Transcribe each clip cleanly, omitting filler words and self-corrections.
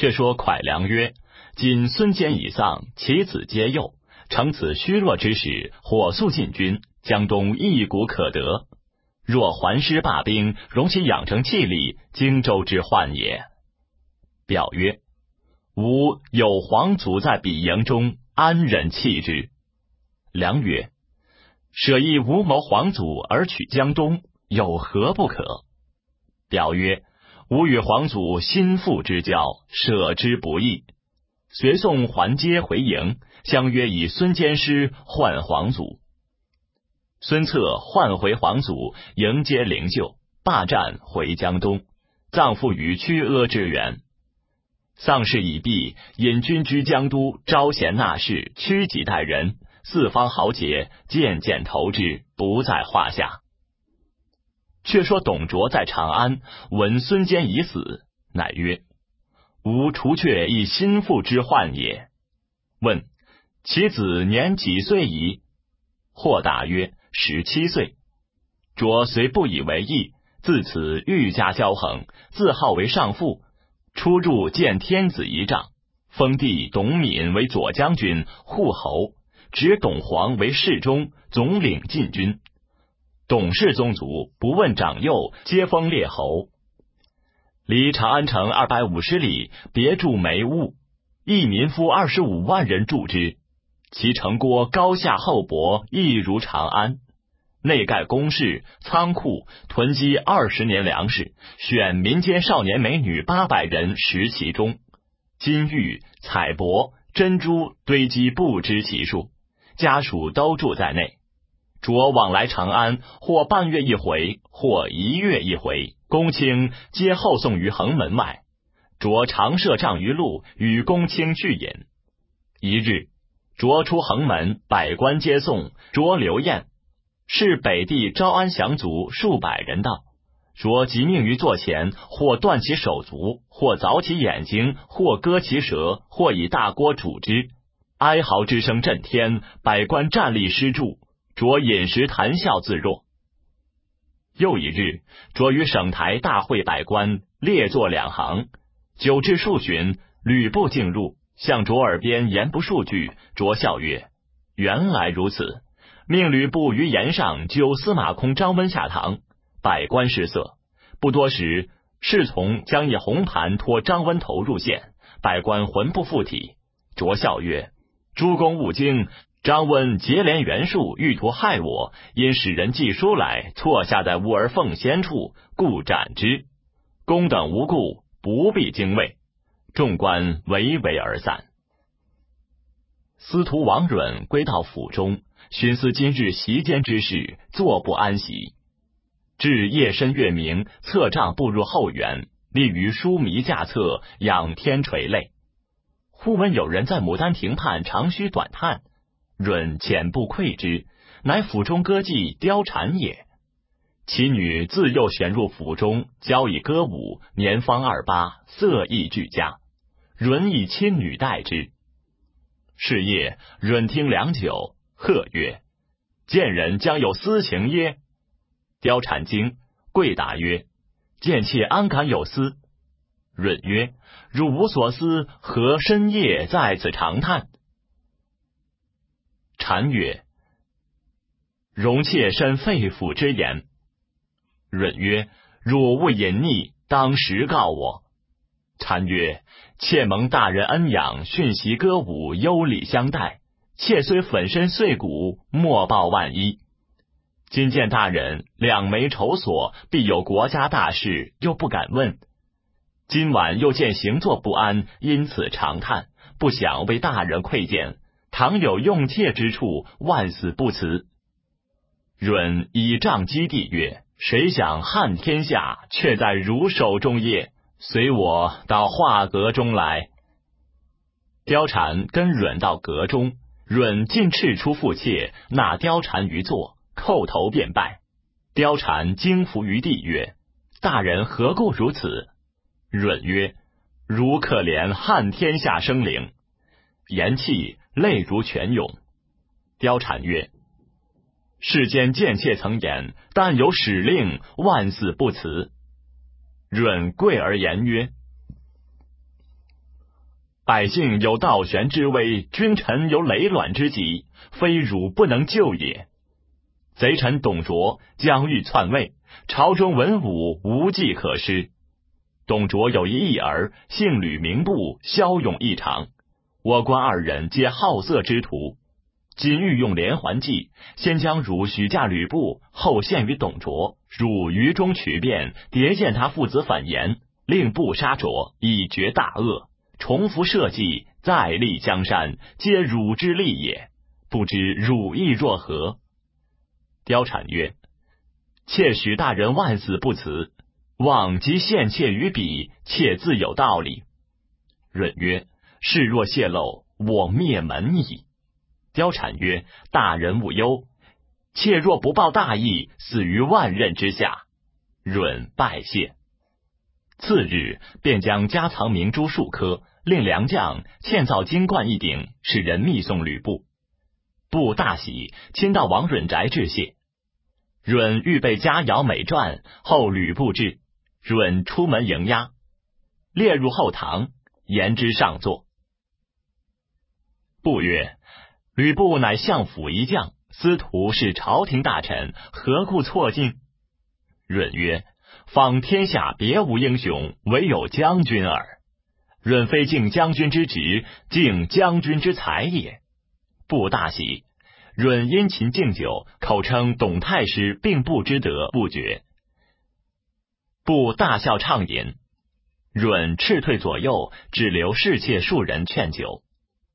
却说蒯良曰：今孙坚已丧，其子皆幼，乘此虚弱之时，火速进军，江东一鼓可得。若还师罢兵，容其养成气力，荆州之患也。表曰：吾有皇祖在彼营中，安忍弃之？良曰：舍亦无谋皇祖而取江东，有何不可？表曰：吾与皇祖心腹之交，舍之不易。随宋还接回营，相约以孙坚师换皇祖。孙策换回皇祖，迎接灵柩，罢战回江东，葬父于曲阿之原。丧事已毕，引军居江都，招贤纳士，驱己待人，四方豪杰渐渐投之，不在话下。却说董卓在长安，闻孙坚已死，乃曰：吾除却一心腹之患也。问：其子年几岁矣？或答曰：17岁。卓虽不以为意，自此愈加骄横，自号为上父，出入见天子仪仗，封弟董敏为左将军、护侯，指董黄为侍中，总领禁军。董氏宗族不问长幼，皆封列侯。离长安城250里，别筑煤屋，一民夫25万人住之，其城郭高下厚薄，亦如长安。内盖宫室、仓库，囤积20年粮食，选民间少年美女800人食其中，金玉、彩帛、珍珠堆积不知其数，家属都住在内。卓往来长安，或半月一回，或1月一回，公卿皆候送于横门外。卓常设帐于路，与公卿聚饮。一日，卓出横门，百官接送，卓留宴。是北地招安降卒数百人到，卓即命于座前，或断其手足，或凿其眼睛，或割其舌，或以大锅煮之，哀嚎之声震天，百官站立失住。卓饮食谈笑自若。又一日，卓于省台大会百官，列坐2行，久至数旬，吕布进入，向卓耳边言不数句。卓笑曰：原来如此。命吕布于檐上揪司马空张温下堂，百官失色。不多时，侍从将一红盘托张温头入献，百官魂不附体。卓笑曰：诸公勿惊，张温结连袁术，欲图害我，因使人寄书来，错下在乌儿奉先处，故斩之。公等无故，不必惊畏。众官唯唯而散。司徒王允归到府中，寻思今日席间之事，坐不安席。至夜深月明，策杖步入后园，立于疏迷架侧，仰天垂泪。忽闻有人在牡丹亭畔长吁短叹，允浅步窥之，乃府中歌妓貂蝉也。其女自幼选入府中，教以歌舞，年方28，色艺俱佳。允以亲女待之。是夜，允听良久，喝曰：见人将有私情耶？貂蝉惊，跪答曰：贱妾安敢有私？允曰：汝无所思，何深夜在此长叹？蝉曰：容妾身肺腑之言。允曰：汝勿隐匿，当实告我。蝉曰：妾蒙大人恩养，训习歌舞，优礼相待，妾虽粉身碎骨，莫报万一。今见大人两眉愁锁，必有国家大事，又不敢问。今晚又见行坐不安，因此长叹，不想为大人愧见，倘有用妾之处，万死不辞。允以杖击地曰：谁想汉天下，却在汝手中耶？随我到画阁中来。貂蝉跟允到阁中，允尽斥出妇妾，纳貂蝉于座，叩头便拜。貂蝉惊伏于地曰：大人何故如此？允曰：汝可怜汉天下生灵。言讫，泪如泉涌。貂蝉曰：世间贱妾曾言，但有使令，万死不辞。允跪而言曰： 百姓有倒悬之危，君臣有累卵之疾，非汝不能救也。贼臣董卓将欲篡位，朝中文武无计可施。董卓有一义儿，姓吕名布，骁勇异常。我国二人皆好色之徒，今欲用连环计，先将汝许嫁吕布，后献于董卓。汝于中取变，迭见他父子反言，令布杀卓，以绝大恶。重复社稷，再立江山，皆汝之利也。不知汝意若何？貂蝉曰：妾许大人万死不辞，望即献妾于彼，妾自有道理。润曰：事若泄露，我灭门矣。貂蝉曰：大人勿忧，妾若不报大义，死于万仞之下。润拜谢。次日，便将家藏明珠数颗，令良将嵌造金冠一顶，使人密送吕布。布大喜，亲到王允宅致谢。允预备佳肴美馔，后吕布至，允出门迎押，列入后堂，言之上座。布曰：吕布乃相府一将，司徒是朝廷大臣，何故错进？允曰：方天下别无英雄，唯有将军耳。允非敬将军之职，敬将军之才也。布大喜。允殷勤敬酒，口称董太师并不之德不绝。布大笑畅饮，允斥退左右，只留侍妾数人劝酒。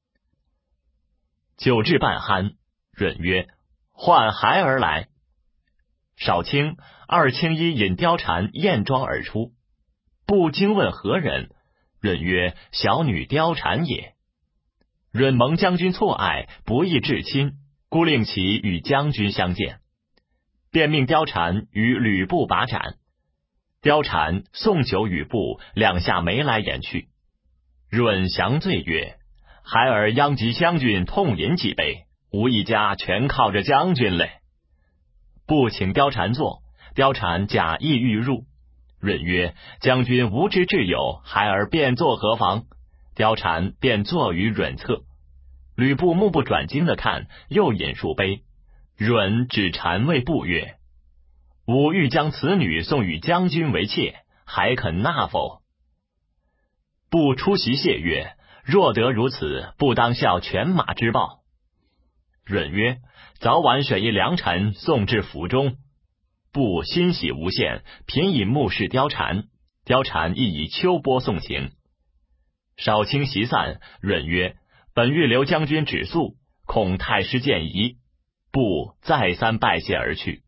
酒至半酣，允曰：唤孩儿来。少卿、二青衣引貂蝉艳妆而出。布惊问何人，允曰：小女貂蝉也。允蒙将军错爱，不义至亲，故令其与将军相见，便命貂蝉与吕布把盏。貂蝉送酒与布，两下眉来眼去。允降罪曰：孩儿殃及将军痛饮几杯，吾一家全靠着将军嘞。布请貂蝉坐，貂蝉假意欲入。允曰：将军无知挚友，孩儿便坐何妨？貂蝉便坐于允侧。吕布目不转睛地看，又饮数杯。允只禅谓布曰：吾欲将此女送与将军为妾，还肯纳否？布出席谢曰：若得如此，不当效犬马之报。允曰：早晚选一良臣送至府中。布欣喜无限，频以目视貂蝉，貂蝉亦以秋波送行。少卿席散，允曰：本欲留将军止宿，恐太师见疑。布再三拜谢而去。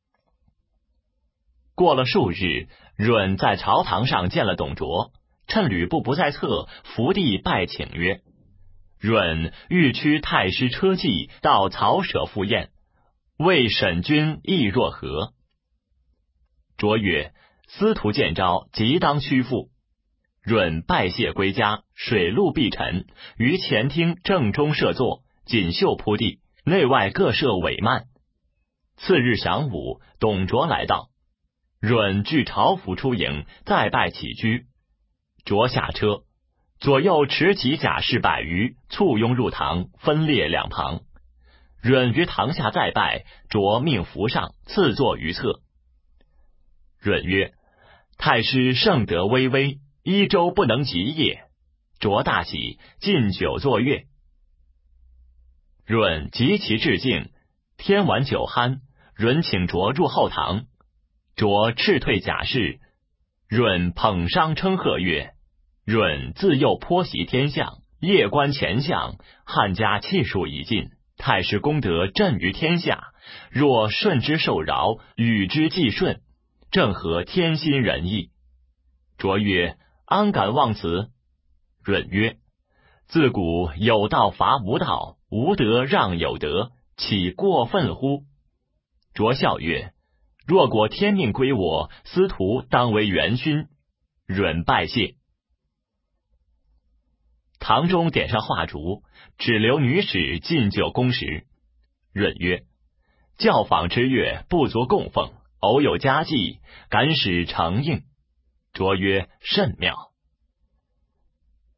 过了数日，允在朝堂上见了董卓，趁吕布不在侧，伏地拜请曰：允欲驱太师车骑到曹舍赴宴，为审君意若何？卓曰：司徒见招，即当屈服。允拜谢归家，水陆毕陈，于前厅正中设座，锦绣铺地，内外各设帷幔。次日晌午，董卓来到，允据朝服出迎，再拜起居。卓下车，左右持旗甲士100余，簇拥入堂，分列两旁。允于堂下再拜，卓命扶上，赐坐于侧。允曰：太师圣德巍巍，一周不能及也。卓大喜，进酒作乐。允极其致敬，天晚酒酣，允请卓入后堂。卓斥退甲士，允捧觞称贺曰：允自幼颇习天象，夜观前相，汉家气数已尽，太师功德震于天下，若顺之受饶，与之既顺，正合天心仁义。卓曰：安敢忘辞？允曰：自古有道伐无道，无德让有德，岂过分乎？卓笑曰：若果天命归我，司徒当为元勋。允拜谢。堂中点上画烛，只留女使进酒供食。允曰：教坊之乐不足供奉，偶有佳绩，敢使承应。卓曰：甚妙。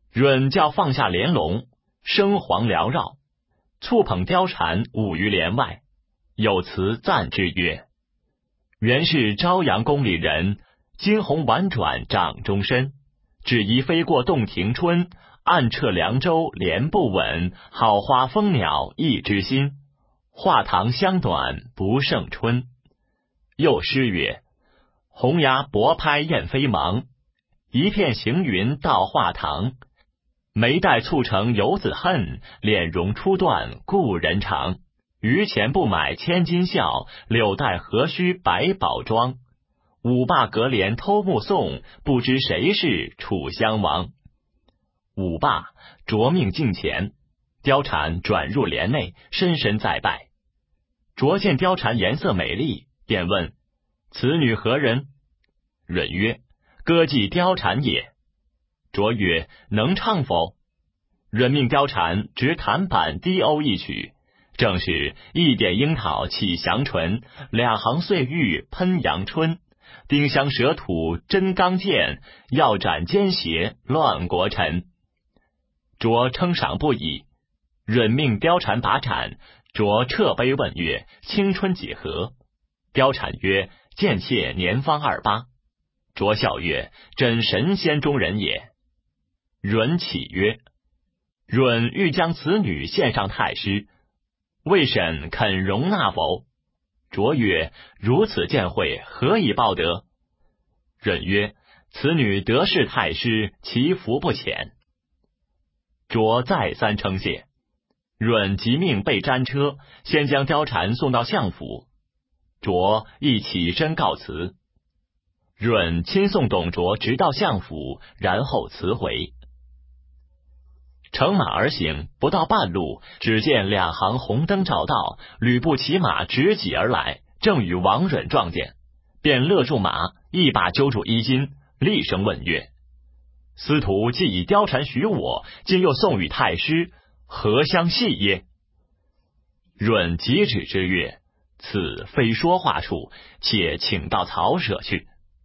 允叫放下帘笼，声黄缭绕，触捧貂蝉舞于帘外，有词赞之曰：原是朝阳宫里人，惊鸿婉转掌中身，只宜飞过洞庭春，暗彻凉州莲不稳，好花蜂鸟一枝心，画堂香短不胜春。又诗曰：红牙薄拍燕飞忙，一片行云到画堂，眉黛蹙成游子恨，脸容初断故人长。余钱不买千金笑，柳带何须百宝装。五霸隔帘偷目送，不知谁是楚襄王。五霸着命近前，貂蝉转入帘内，深深再拜。卓见貂蝉颜色美丽，便问：此女何人？允曰：歌妓貂蝉也。卓曰：能唱否？允命貂蝉执弹板低欧一曲，正是一点樱桃起祥唇，两行碎玉喷阳春，丁香蛇吐真刚健，要斩奸邪乱国臣。卓称赏不已，允命貂蝉把盏，卓撤杯问曰：青春几何？貂蝉曰：贱妾年方28。卓笑曰：真神仙中人也。允启曰：允欲将此女献上太师，魏审肯容纳否？卓曰：如此见惠，何以报得？允曰：此女得势太师，其福不浅。卓再三称谢。允即命备战车，先将貂蝉送到相府。卓亦起身告辞。允亲送董卓直到相府，然后辞回。乘马而行，不到半路，只见两行红灯照道，吕布骑马直挤而来，正与王允撞见，便勒住马，一把揪住衣襟，厉声问曰：司徒既以貂蝉许我，今又送与太师，何相系耶？允即止之曰：此非说话处，且请到曹舍去。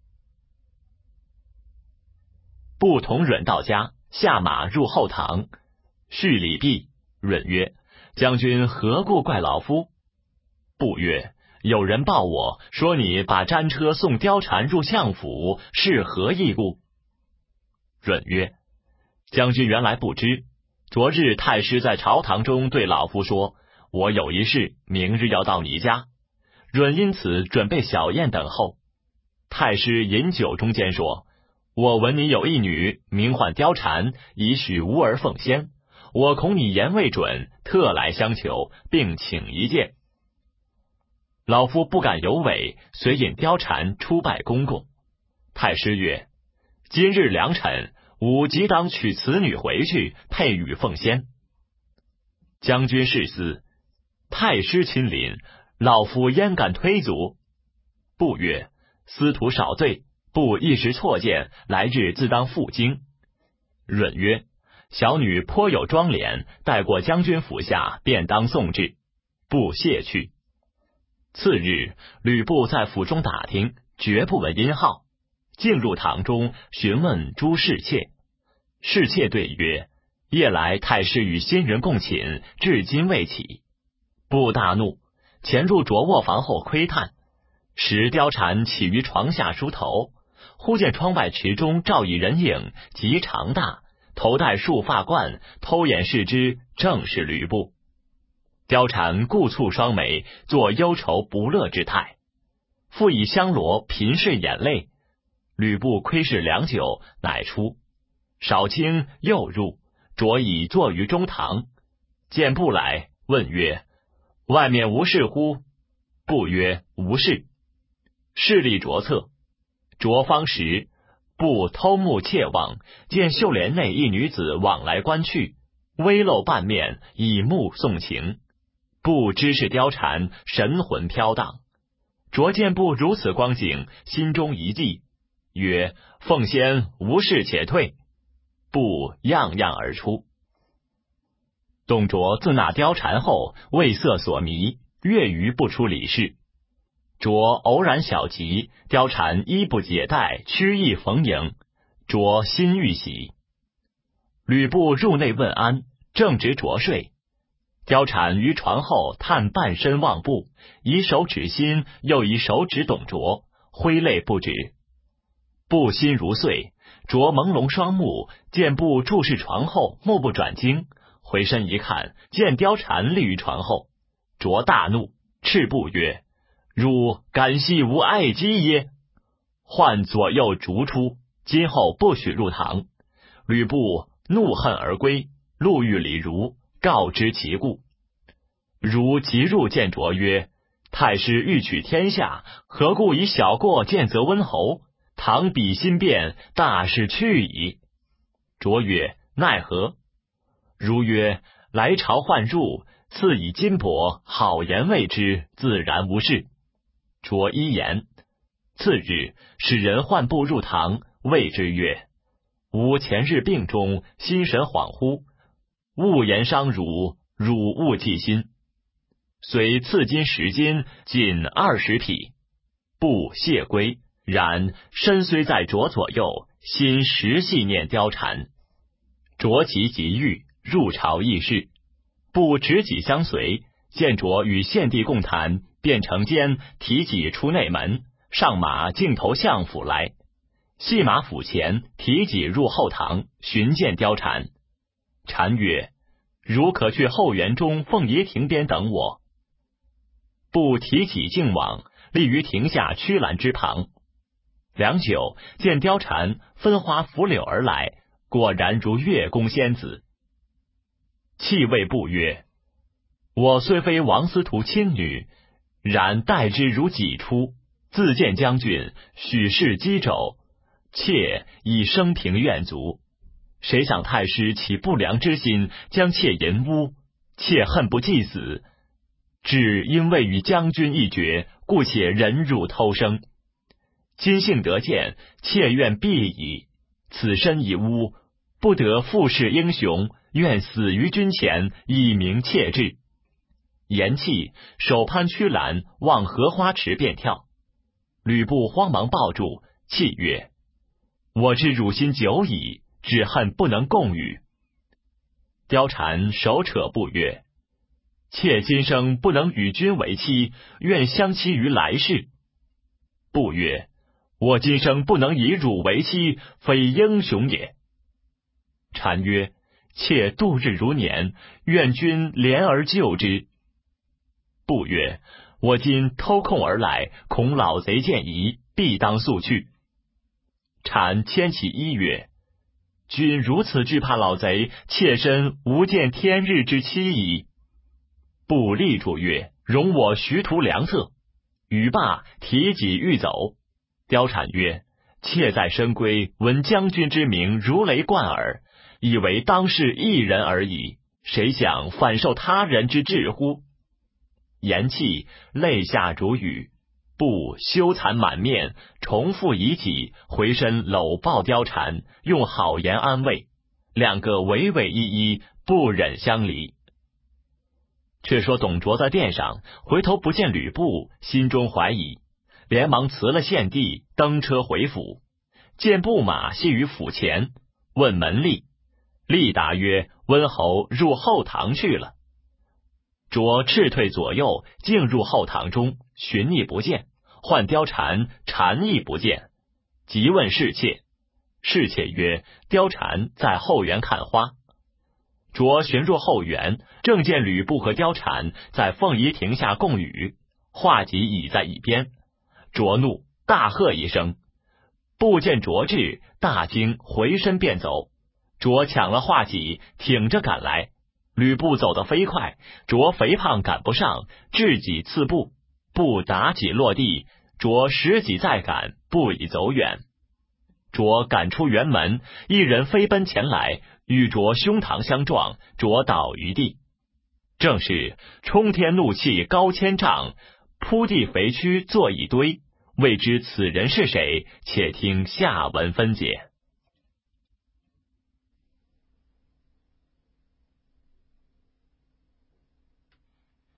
布同允到家，下马入后堂，叙礼毕。允曰：将军何故怪老夫？布曰：有人报我说你把战车送貂蝉入相府，是何意故？允曰：将军原来不知，昨日太师在朝堂中对老夫说，我有一事，明日要到你家。允因此准备小宴等候。太师饮酒中间说：我闻你有一女，名唤貂蝉，已许无儿奉先，我恐你言未准，特来相求，并请一见。老夫不敢有违，遂引貂蝉出拜公公。太师曰：今日良辰，吾即当娶此女回去，配与奉先。将军是思，太师亲临，老夫焉敢推阻？布曰：司徒少罪，布一时错见，来日自当负荆。允曰：小女颇有庄脸，待过将军府下，便当送至。布谢去。次日，吕布在府中打听，绝不闻音号，进入堂中，询问诸侍妾。侍妾对曰：夜来太师与新人共寝，至今未起。布大怒，潜入着卧房后窥探，时貂蝉起于床下梳头，忽见窗外池中照以人影，极长大，头戴束发冠，偷眼视之，正是吕布。貂蝉顾蹙双眉，作忧愁不乐之态，复以香罗频拭眼泪。吕布窥视良久，乃出，少卿又入，着已坐于中堂。见布来，问曰：外面无事乎？布曰：无事。势力着侧，着方时，布偷目窃望，见绣帘内一女子往来观去，微露半面，以目送情。布知是貂蝉，神魂飘荡。着见布如此光景，心中一悸，曰：奉先无事且退。布样样而出。董卓自纳貂蝉后，为色所迷，月余不出里室。卓偶然小疾，貂蝉衣不解带，曲意逢迎，卓心欲喜。 吕布入内问安，正值着睡，貂蝉于床后探半身望步，以手指心，又以手指董卓，挥泪不止。布心如碎，卓朦胧双目，见布注视床后，目不转睛，回身一看，见貂蝉立于床后。卓大怒，斥布曰：汝敢系无爱姬耶？唤左右逐出，今后不许入堂。吕布怒恨而归，路遇李儒，告知其故。儒即入见卓曰：太师欲取天下，何故以小过见责温侯？倘彼心变，大事去矣。卓曰：奈何？儒曰：来朝唤入，赐以金帛，好言谓之，自然无事。卓依言。次日，使人唤布入堂，谓之曰：吾前日病中，心神恍惚，勿言伤汝，汝勿记心。遂赐金10斤，仅20匹。布谢归，然身虽在卓左右，心时系念貂蝉。卓其急欲，入朝议事。布执戟相随，见卓与献帝共谈，便乘间提戟出内门，上马径投相府来。系马府前，提戟入后堂，寻见貂蝉。蝉曰：汝可去后园中凤仪亭边等我。布提戟径往，立于亭下曲栏之旁。良久，见貂蝉分花拂柳而来，果然如月宫仙子。泣谓布曰：我虽非王司徒亲女，然待之如己出，自见将军许是击肘，妾已生平愿足。谁想太师起不良之心，将妾淫污，妾恨不计死，只因为与将军一决，故且忍辱偷生。今幸得见，妾愿毙矣。此身已污，不得复世英雄，愿死于军前，以明妾志。言讫，手攀曲栏，往荷花池便跳。吕布慌忙抱住，泣曰：我知汝心久矣，只恨不能共语。貂蝉手扯布曰：妾今生不能与君为妻，愿相期于来世。布曰：我今生不能以汝为妻，非英雄也。蝉曰：妾度日如年，愿君怜而救之。布曰：我今偷空而来，恐老贼见疑，必当速去。蝉牵其衣曰：君如此惧怕老贼，妾身无见天日之期矣。布立住曰：容我徐图良策。语罢，提戟欲走。貂蝉曰：妾在深闺，闻将军之名如雷贯耳，以为当是一人而已，谁想反受他人之智乎？言讫，泪下如雨。布羞惭满面，重复以戟，回身搂抱貂蝉，用好言安慰，两个唯唯依依，不忍相离。却说董卓在殿上回头不见吕布，心中怀疑，连忙辞了献帝，登车回府。见布马系于府前，问门吏，吏答曰：温侯入后堂去了。卓斥退左右，径入后堂中，寻觅不见，唤貂蝉，蝉亦不见，即问侍妾。侍妾曰：貂蝉在后园看花。卓寻入后园，正见吕布和貂蝉在凤仪亭下共语，画戟倚在一边。卓怒，大喝一声。布见卓至，大惊，回身便走。卓抢了画戟，挺着赶来。吕布走得飞快，卓肥胖赶不上，掷戟刺布，布打戟落地，卓拾戟再赶，布已走远。卓赶出园门，一人飞奔前来，与卓胸膛相撞，卓倒于地。正是冲天怒气高千丈，铺地肥躯坐一堆。未知此人是谁，且听下文分解。